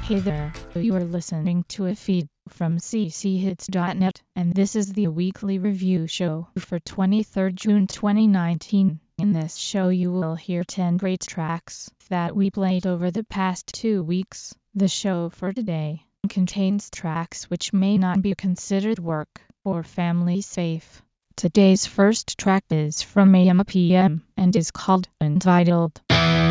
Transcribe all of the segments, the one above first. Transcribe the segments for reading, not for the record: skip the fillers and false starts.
Hey there, you are listening to a feed from cchits.net, and this is the weekly review show for 23rd June 2019. In this show you will hear 10 great tracks that we played over the past 2 weeks. The show for today contains tracks which may not be considered work or family safe. Today's first track is from AM/PM and is called Entitled.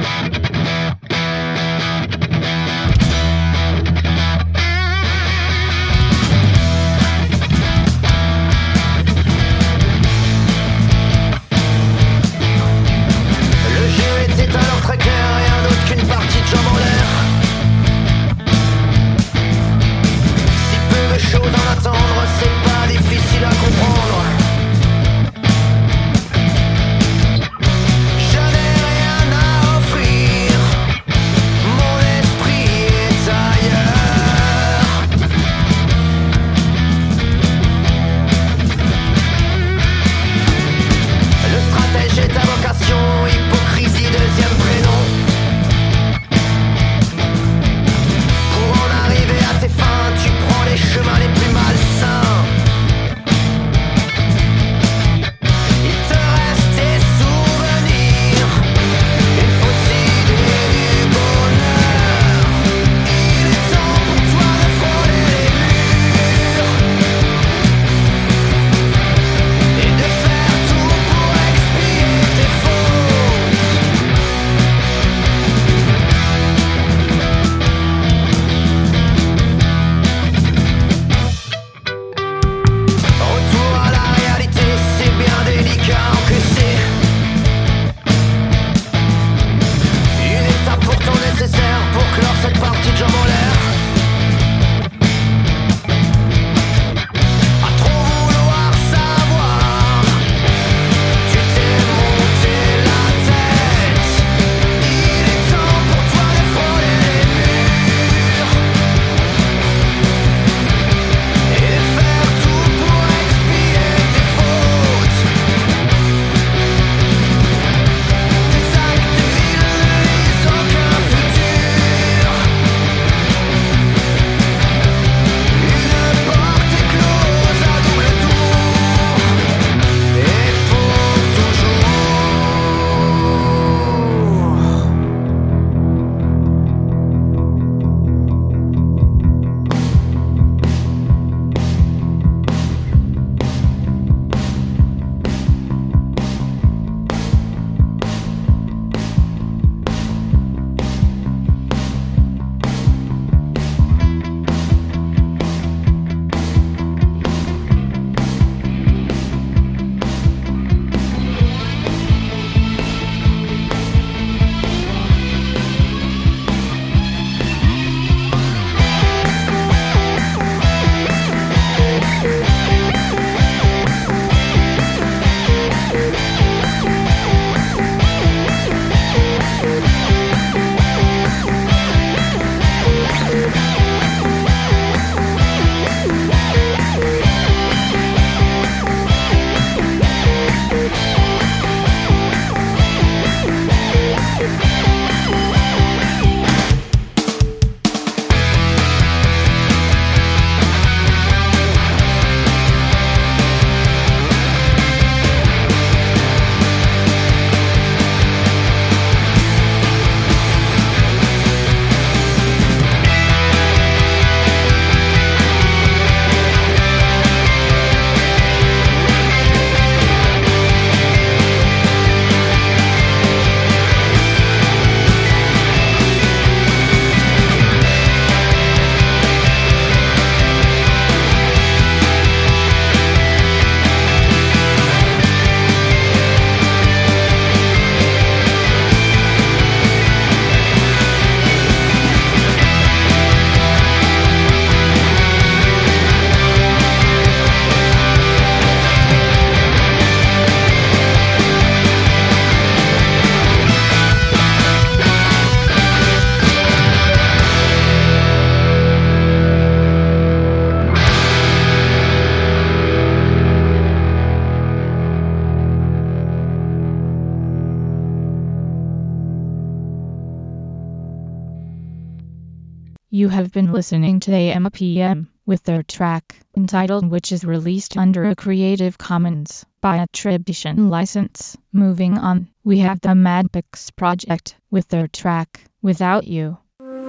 C'est alors très clair, rien d'autre qu'une partie de jambes en l'air. Si peu de choses en attendre, c'est pas difficile à comprendre. Je n'ai rien à offrir. You have been listening to AM/PM with their track entitled Which is released under a Creative Commons by attribution license. Moving on, we have the Madpix Project with their track Without You.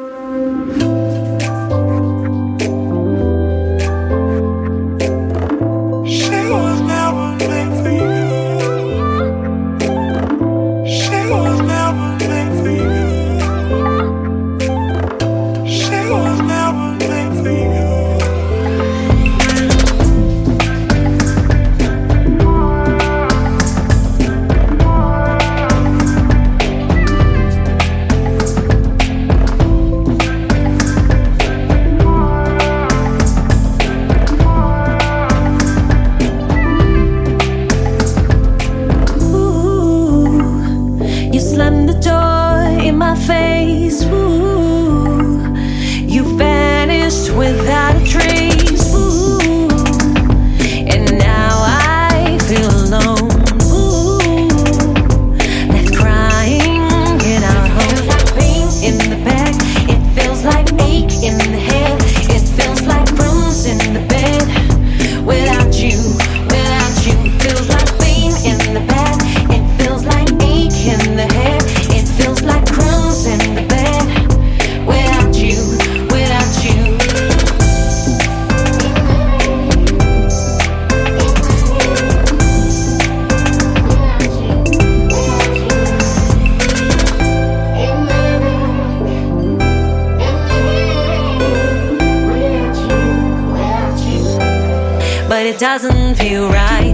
It doesn't feel right.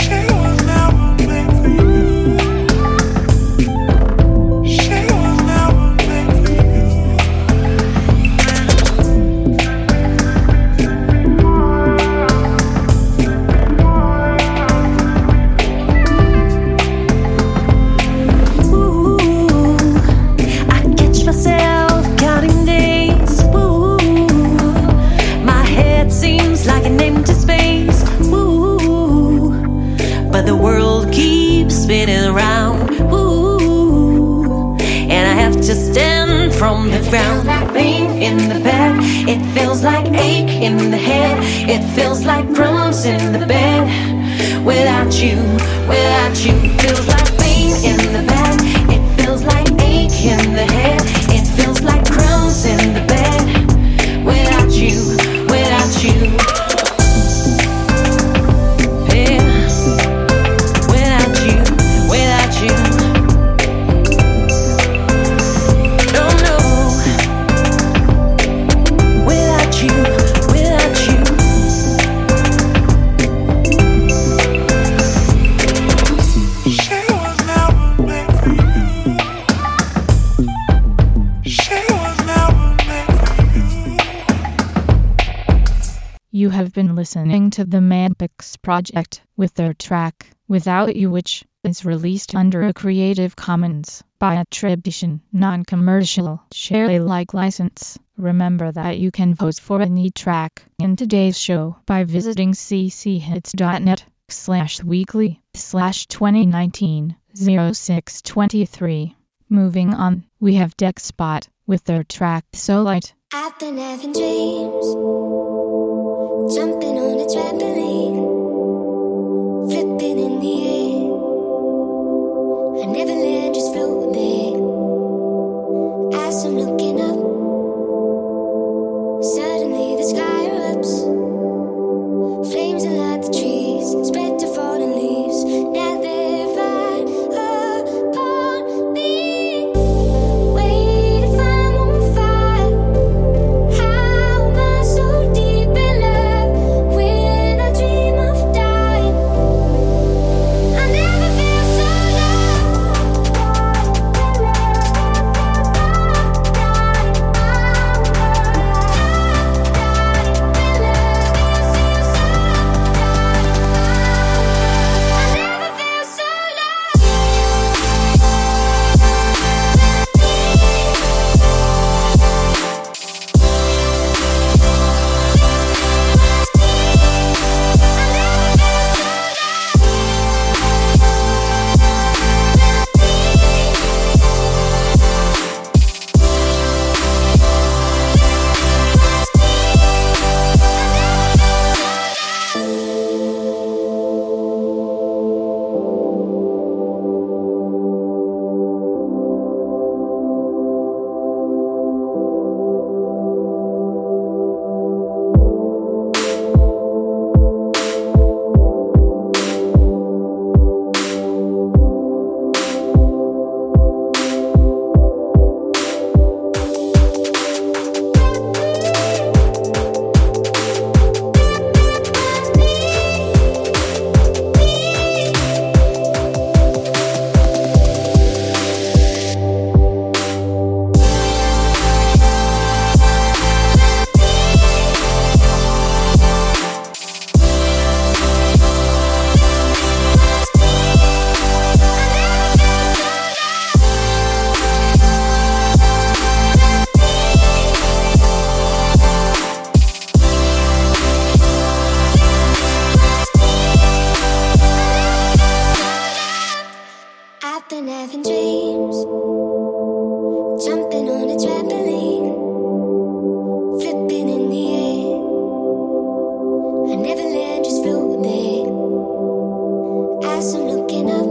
From the ground, like pain in the back. It feels like ache in the head. It feels like crumbs in the bed. Without you, feels like pain in the back. It feels like ache in the head. It feels like crumbs in the bed. Without you, without you. Yeah. Without you, without you. You have been listening to the Madpix Project with their track Without You, which is released under a Creative Commons by attribution, non-commercial, share Alike license. Remember that you can vote for any track in today's show by visiting cchits.net/weekly/2019-0623. Moving on, we have Dexpot with their track So Light. I've been having dreams, jumping on a trampoline, flipping in the air. I never land, just floating there. As I'm looking up, suddenly the sky erupts. Flames alight the trees, spread to fallen leaves. Now they're right upon me. Wait, if I'm on fire, how am I so deep in love when I dream of dying? I never feel so low. I've been having dreams, jumping on a trampoline, flipping in the air. I never land, just float there. As I'm looking up,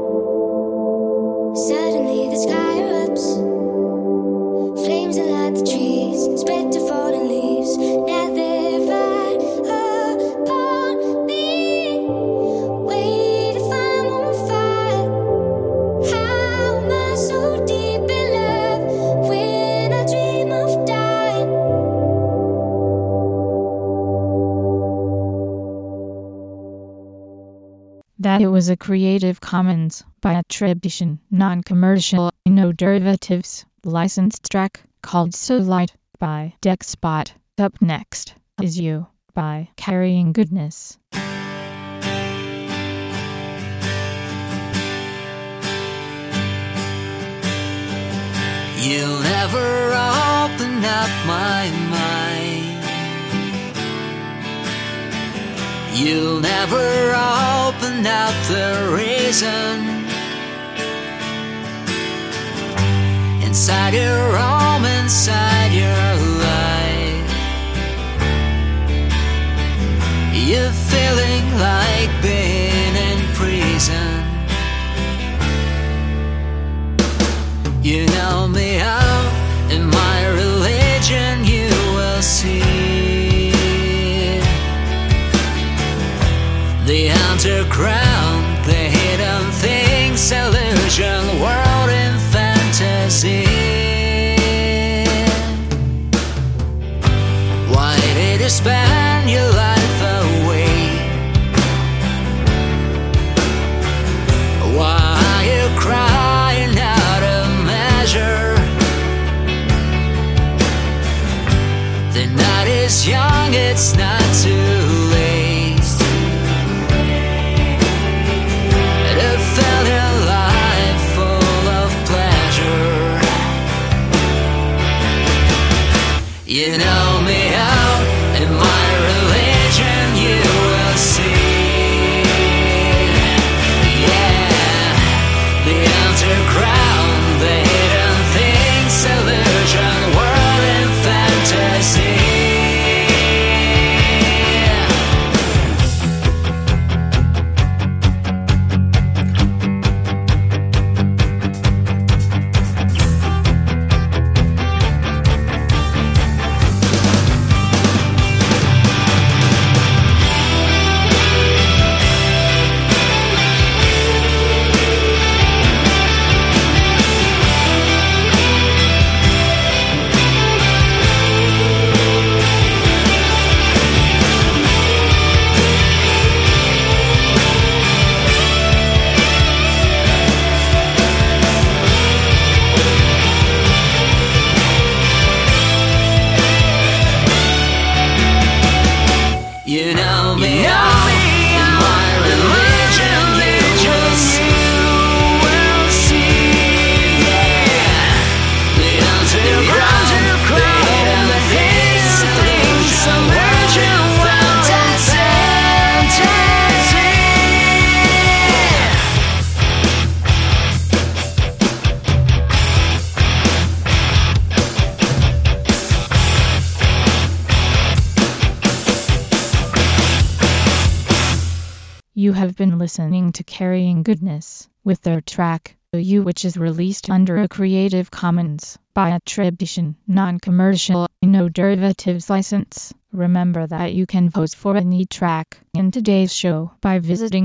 suddenly the sky erupts. Flames that light the trees, spread to fallen leaves. Now they're right upon me. Wait, if I'm on fire, how am I so deep in love when I dream of dying? That it was a Creative Commons by attribution, non-commercial, no derivatives, licensed track called So Light by Dexspot. Up next is You by Carrying Goodness. You'll never open up my mind. You'll never open up the reason inside your home, inside your life. You're feeling like being in prison. You know me out in my religion, you will see the underground, the hidden things, illusion, world in fantasy. Why did you spend your life away? Why are you crying out of measure? The night is young, it's not too late to fill your life full of pleasure. You know me out in my religion, you will see. Yeah, the underground, the hidden things, illusion, world in fantasy. You know me, out in my religion, you will see. Yeah, the underground, the hidden things, illusion, virgin fantasy. You have been listening to Carrying Goodness with their track, You, which is released under a Creative Commons by attribution, non-commercial, no derivatives license. Remember that you can vote for any track in today's show by visiting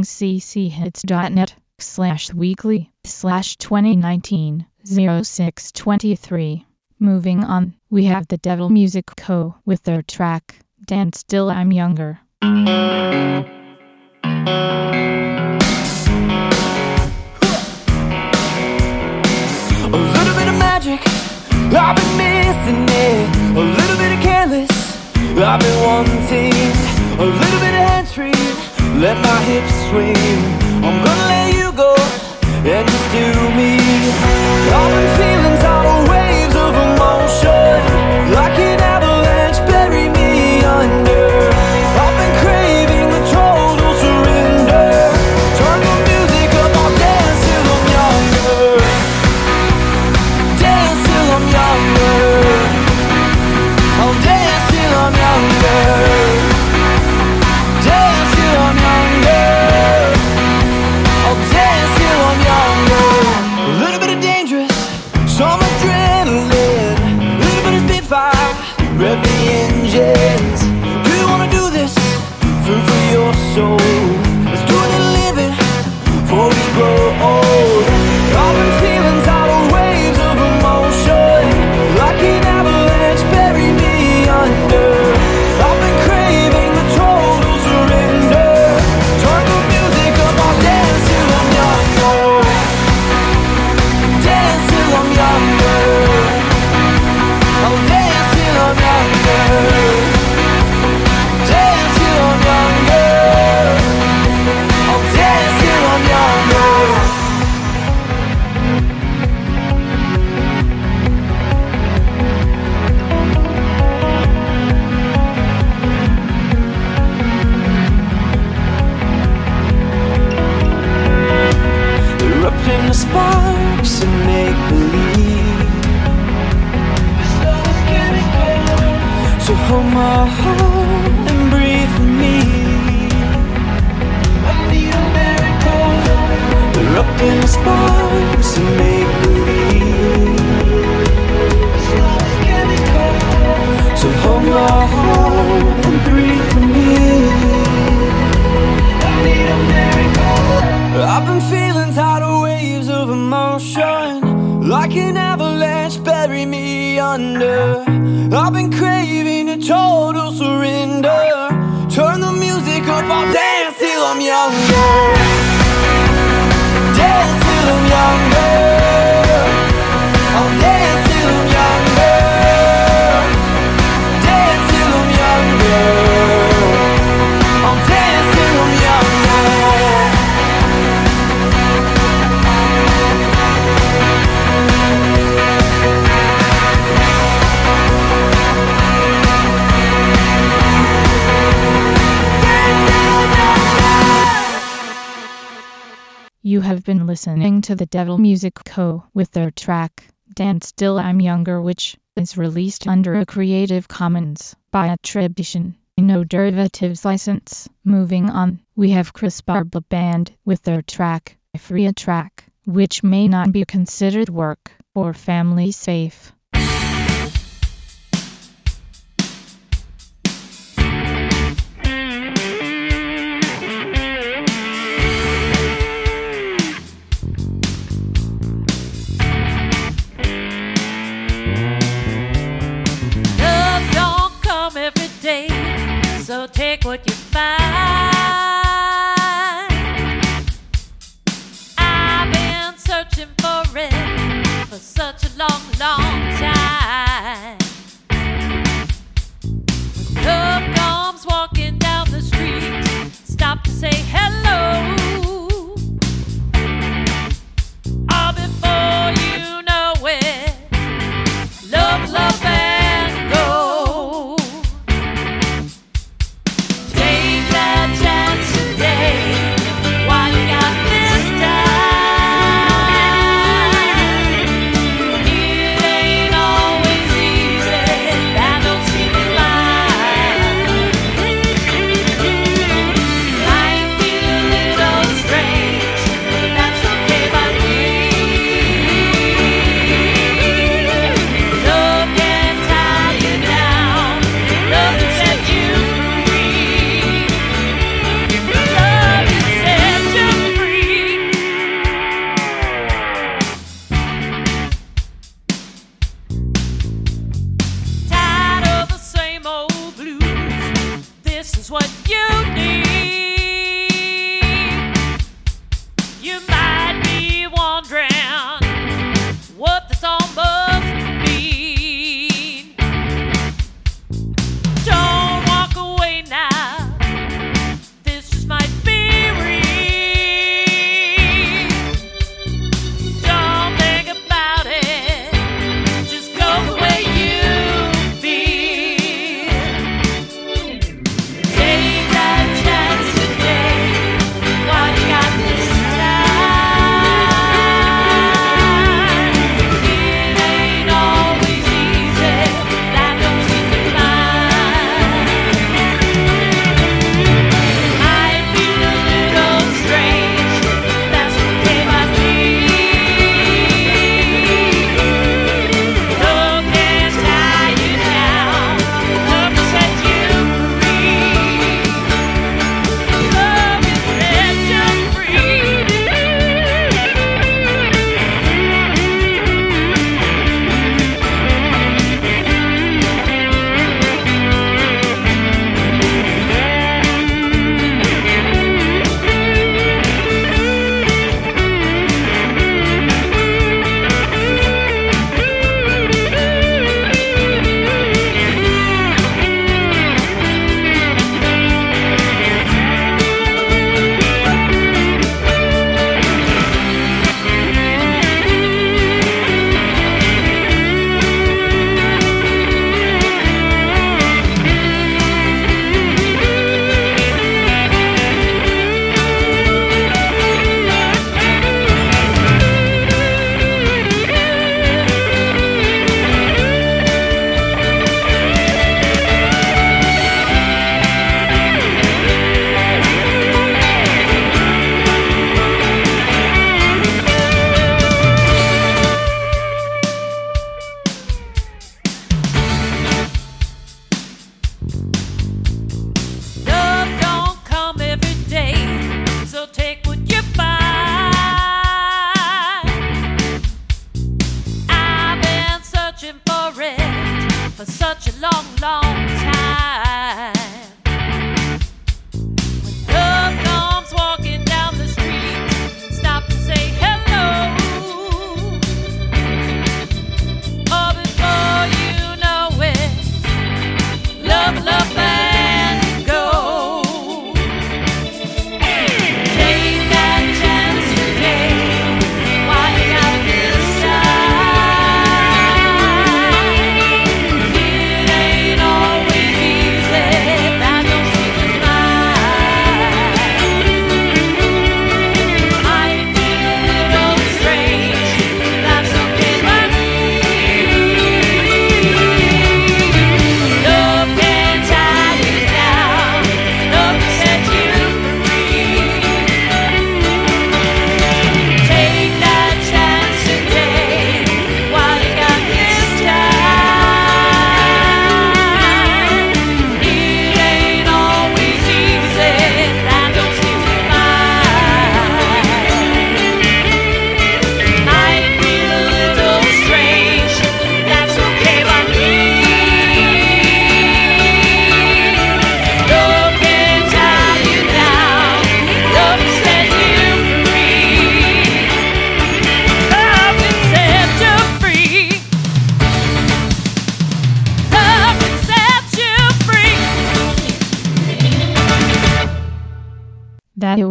cchits.net/weekly/2019-0623. Moving on, we have the Devil Music Co. with their track, Dance Till I'm Younger. A little bit of magic, I've been missing it. A little bit of careless, I've been wanting. A little bit of hands-free, let my hips swing. I'm gonna let you go and just do me. All them feelings are waves of emotion, like an avalanche, bury me under. I've been craving a total surrender. Turn the music up, I'll dance till I'm younger. the sparks and make believe. So hold my heart and breathe for me. I need a miracle. We're up in the sparks and make believe. So hold my heart and breathe for me. I need a miracle. I've been feeling tidal waves of emotion, like an avalanche bury me under. I've been craving a total surrender. Turn the music up, I'll dance till I'm younger. Dance till I'm younger. I'll dance till I'm younger. Dance till I'm younger. I'll dance till I'm younger. You have been listening to the Devil Music Co. with their track, Dance Till I'm Younger, which is released under a Creative Commons by attribution, no derivatives license. Moving on, we have Chris Barba Band with their track, Free a Track, which may not be considered work or family safe. So take what you find. I've been searching for it for such a long, long time. Love comes walking down the street, stop to say hello. All before you know it, love, love, and go. Little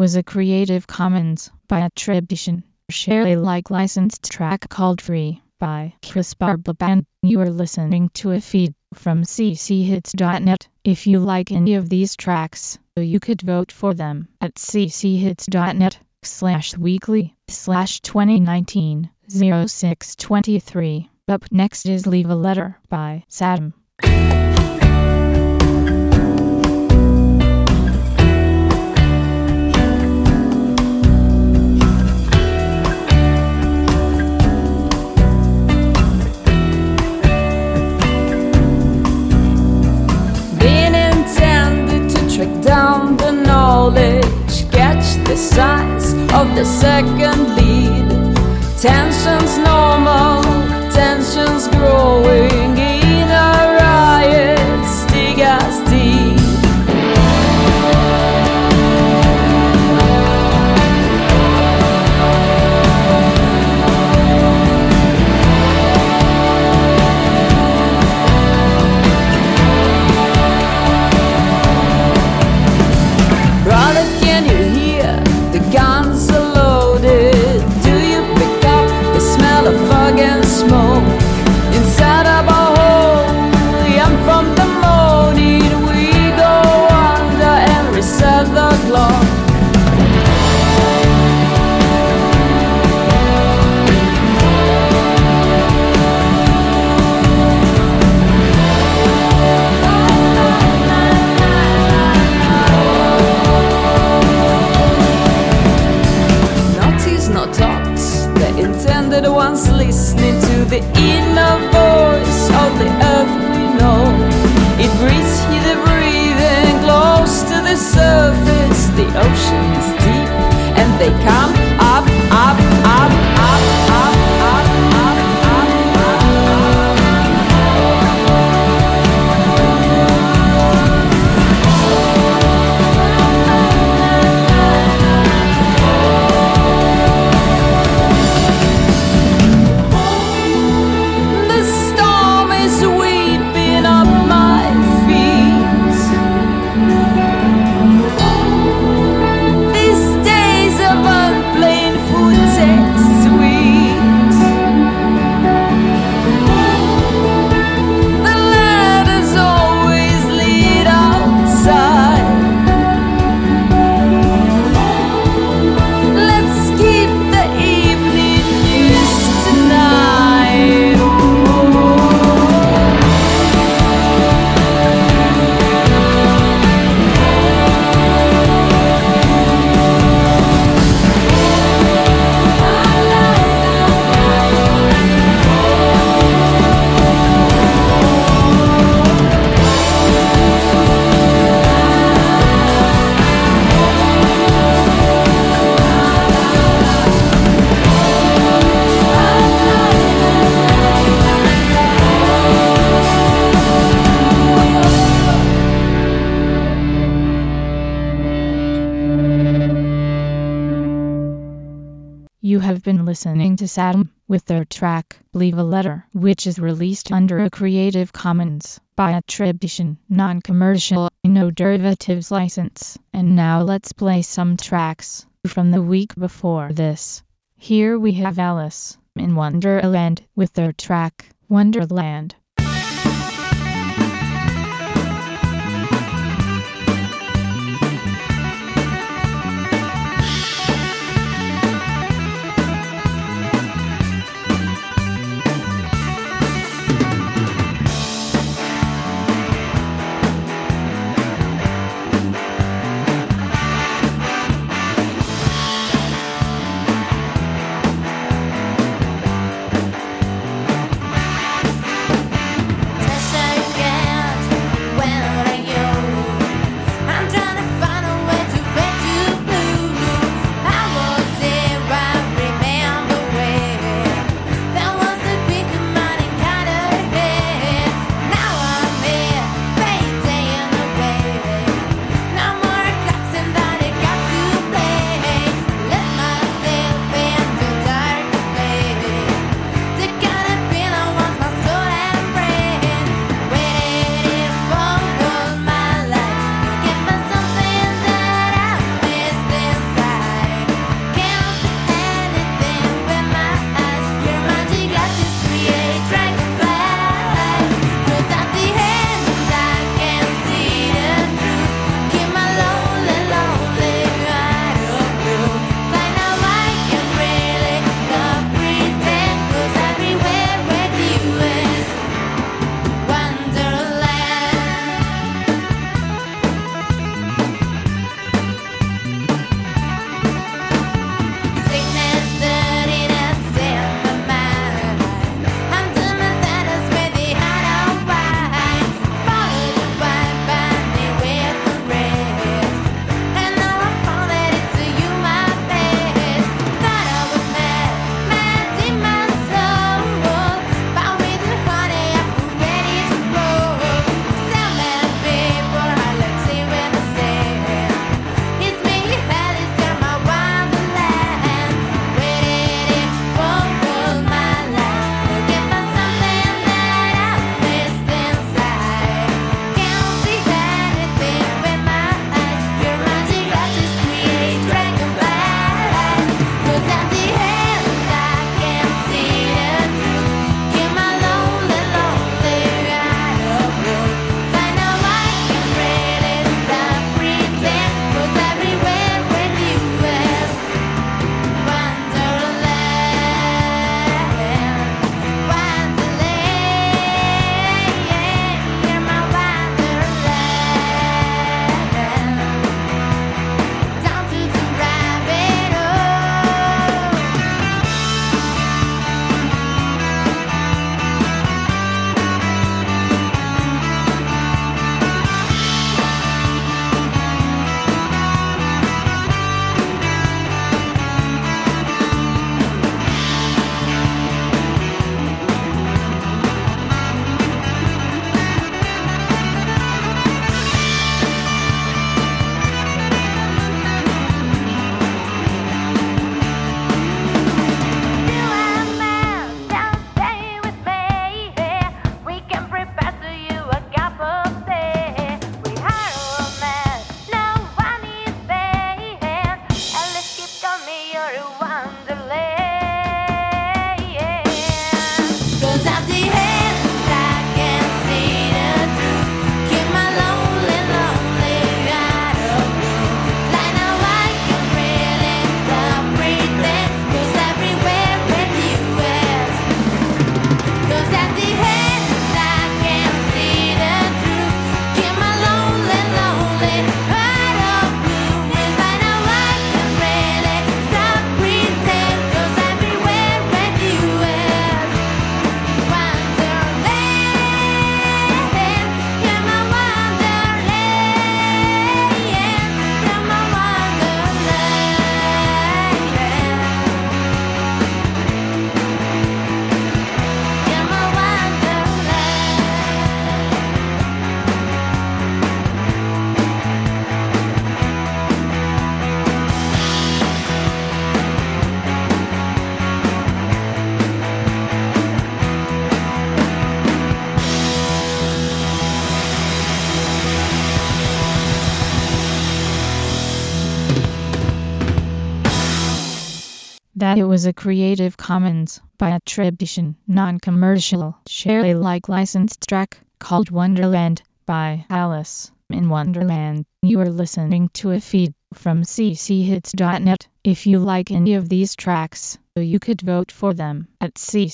was a Creative Commons by attribution, share Alike licensed track called Free by Chris Barbaban. You are listening to a feed from cchits.net. If you like any of these tracks, you could vote for them at cchits.net/weekly/2019-0623. Up next is Leave a Letter by Saddam. Down the knowledge, catch the signs of the second lead. Tensions normal, tensions growing in a riot, dig us deep. Inside of our home, I'm from the morning. We go under and reset the clock. Notice, no talks, the intended ones listening to the inner voice of the earth we know. It breathes you the breathing close to the surface. The ocean is deep and they come up, up, up, up, up, up, up, up, You have been listening to Saddam with their track Leave a Letter, which is released under a Creative Commons by attribution, non-commercial, no derivatives license. And now let's play some tracks from the week before this. Here we have Alice in Wonderland with their track Wonderland. That it was a Creative Commons by attribution, non-commercial, share Alike licensed track called Wonderland by Alice in Wonderland. You are listening to a feed from cchits.net. If you like any of these tracks, you could vote for them at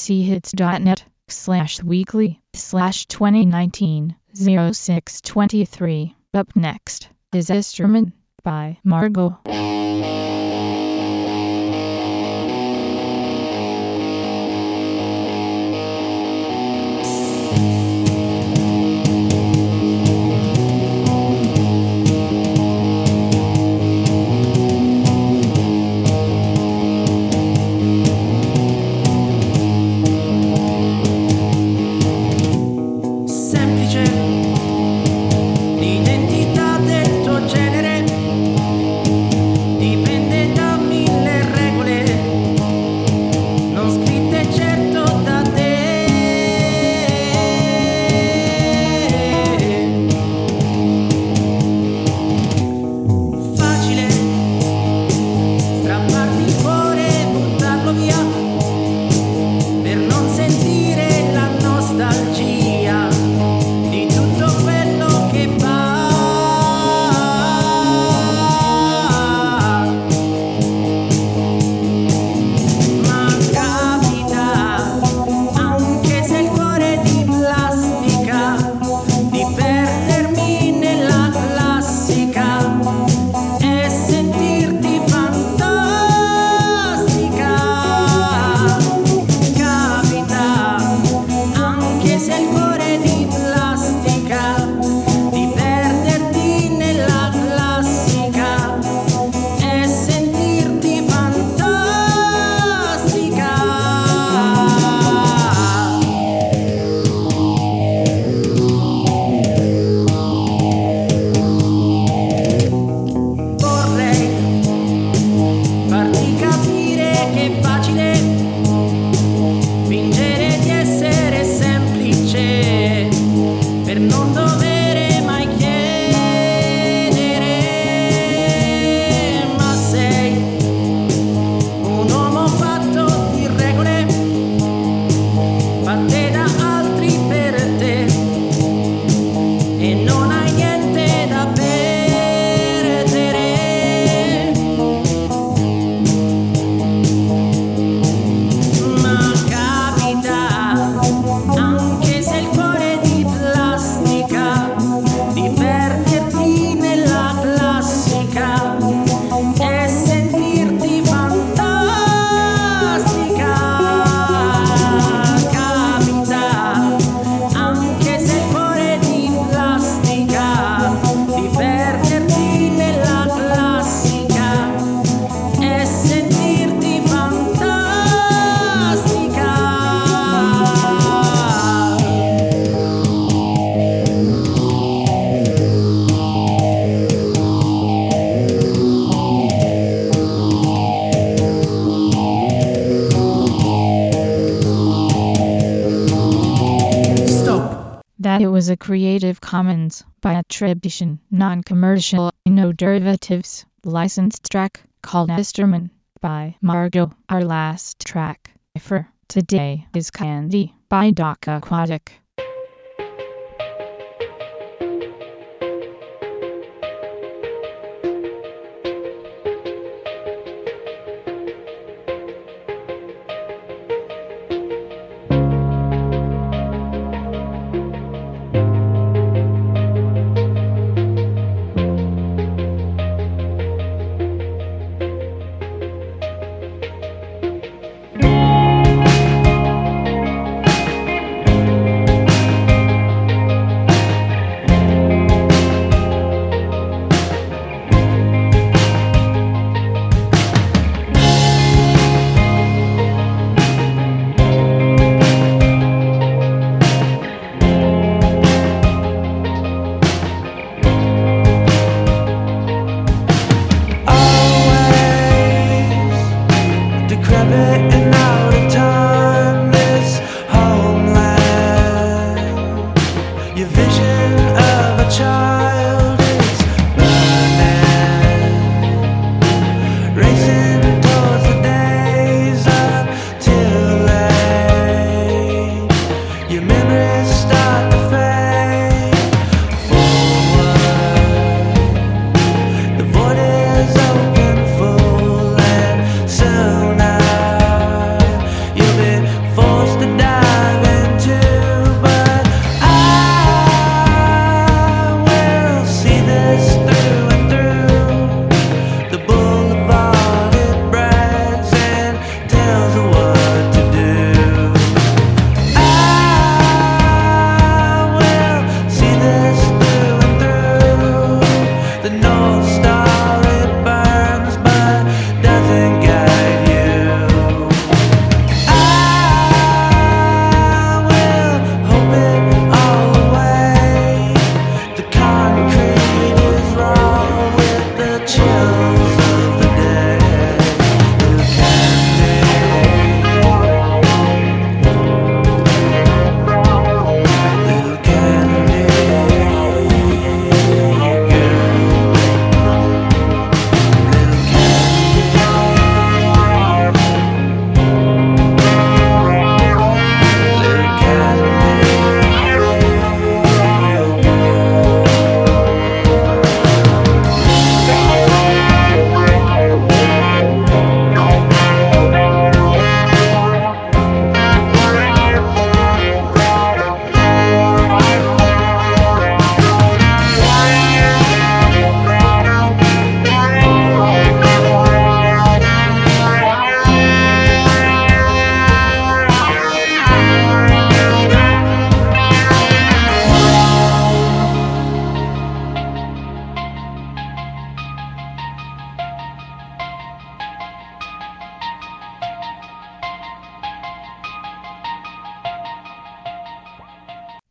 cchits.net/weekly/2019-06-23. Up next is Esterman by Margot. L'identità del tuo genere dipende da mille regole non scritte certo da te. Facile strapparti il cuore e buttarlo via per non sentire la nostalgia di tutto quello che fa. Ma capita, anche se il cuore è di plastica, di perdermi nella classica e sentirti fantastica. Capita, anche se il cuore è di plastica, di perderti nella classica e sentirti fantastica. Vorrei farti capire che è facile fingere di essere semplice per non dovere mai chiedere. Ma sei un uomo fatto di regole fatte da altri per te e non hai niente da perdere. Ma capita, anche se il cuore è di plastica, di perderti nella classica e sentirti fantastica. Capita, anche se il cuore è di plastica, di perderti nella classica e sentirti fantastica. Stop. That it was a Creative Commons by attribution, non-commercial, no derivatives, licensed track called Esterman by Margot. Our last track for today is Candy by Doc Aquatic.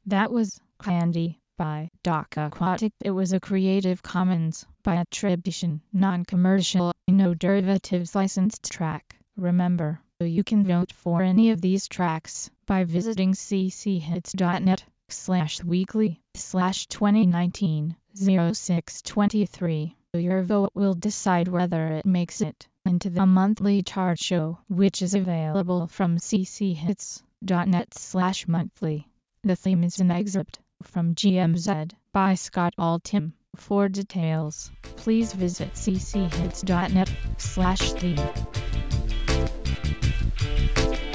That was Candy by Doc Aquatic. It was a Creative Commons by attribution, non-commercial, no derivatives licensed track. Remember, you can vote for any of these tracks by visiting cchits.net/weekly/2019-0623. Your vote will decide whether it makes it into the monthly chart show, which is available from cchits.net/monthly. The theme is an excerpt from GMZ by Scott Altham. For details, please visit cchits.net/theme.